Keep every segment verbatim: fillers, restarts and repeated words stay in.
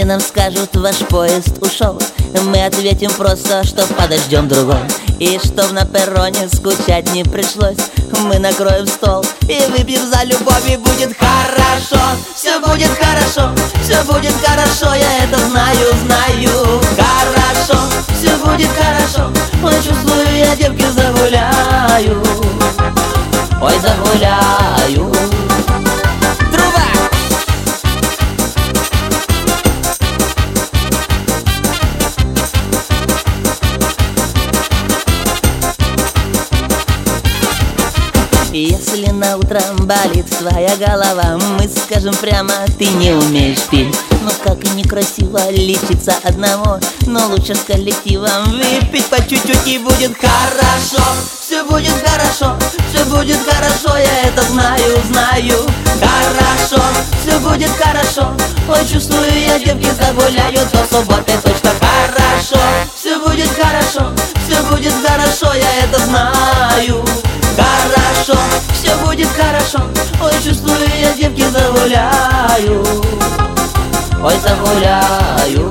нам скажут, ваш поезд ушел, мы ответим просто, что подождем другой. И чтоб на перроне скучать не пришлось, мы накроем стол и выпьем за любовь. И будет хорошо, все будет хорошо, все будет хорошо, я это знаю, знаю. Хорошо, все будет хорошо, ой, чувствую, я девки загуляю, ой, загуляю. Если на утро болит твоя голова, мы скажем прямо, ты не умеешь петь. Ну как и некрасиво лечиться одному, но лучше с коллективом выпить по чуть-чуть, и будет хорошо. Все будет хорошо, все будет хорошо, я это знаю, знаю. Хорошо, все будет хорошо, ой, чувствую, я девки загуляю до субботы точно. Хорошо, все будет хорошо, все будет хорошо, я это знаю. Хорошо, все будет хорошо, ой, чувствую, я девки загуляю, ой, загуляю.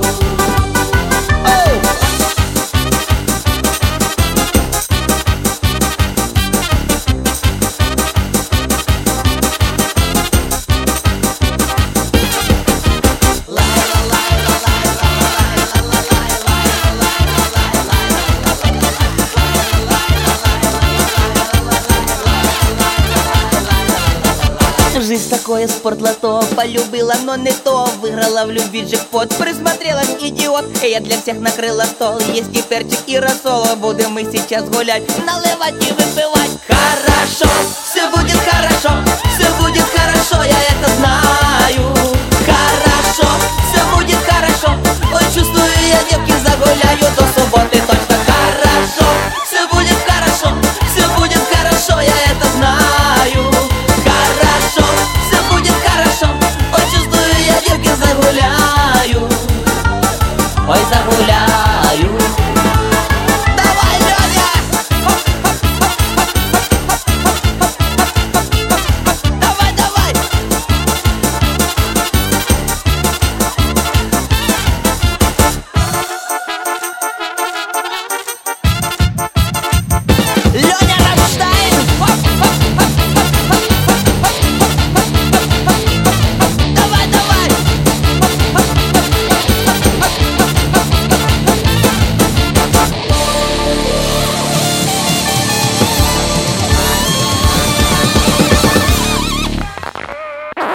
Жизнь такое спортлото, полюбила, но не то. Выиграла в любви джекпот, присмотрелась, идиот. И я для всех накрыла стол, есть и перчик, и рассол. Будем мы сейчас гулять, наливать и выпивать. Хорошо, все будет хорошо, все будет хорошо, я это знаю. Хорошо, все будет хорошо, ой, чувствую, я девки загуляю до субботы точно. Хорошо, все будет хорошо, все будет хорошо, я это знаю. Хорошо, все будет хорошо, ой, чувствую, я девки загуляю, ой, загуляю.